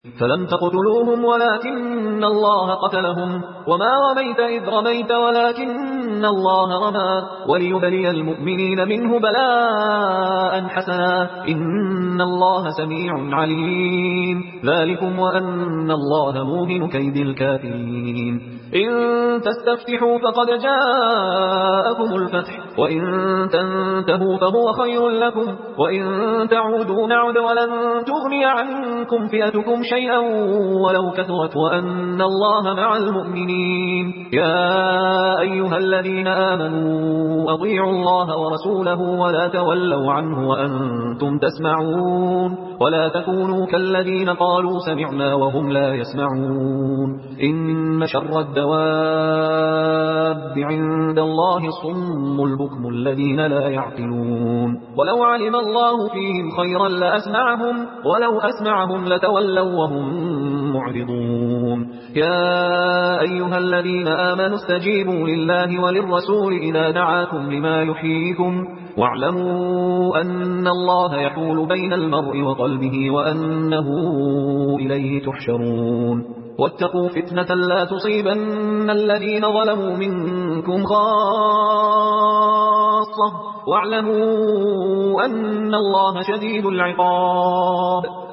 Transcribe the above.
فلم تقتلوهم ولكن الله قتلهم وما رميت إذ رميت ولكن الله رمى وليبلي المؤمنين منه بلاء حسنا إن الله سميع عليم ذلكم وأن الله موهن كيد الكافرين إن تستفتحوا فقد جاءكم الفتح وإن تنتهوا فهو خير لكم وإن تعودوا نعد ولن تغني عنكم فئتكم شيئا ولو كثرت وأن الله مع المؤمنين يا أيها الذين آمنوا أطيعوا الله ورسوله ولا تولوا عنه وأنتم تسمعون ولا تكونوا كالذين قالوا سمعنا وهم لا يسمعون إن شر الدواب عند الله الصم البكم الذين لا يعقلون ولو علم الله فيهم خيرا لأسمعهم ولو أسمعهم لتولوا وهم معرضون يا أيها الذين آمنوا استجيبوا لله وللرسول إذا دعاكم لما يحييكم واعلموا أن الله يحول بين المرء وقلبه وأنه إليه تحشرون واتقوا فتنة لا تصيبن الذين ظلموا منكم خاصة واعلموا أن الله شديد العقاب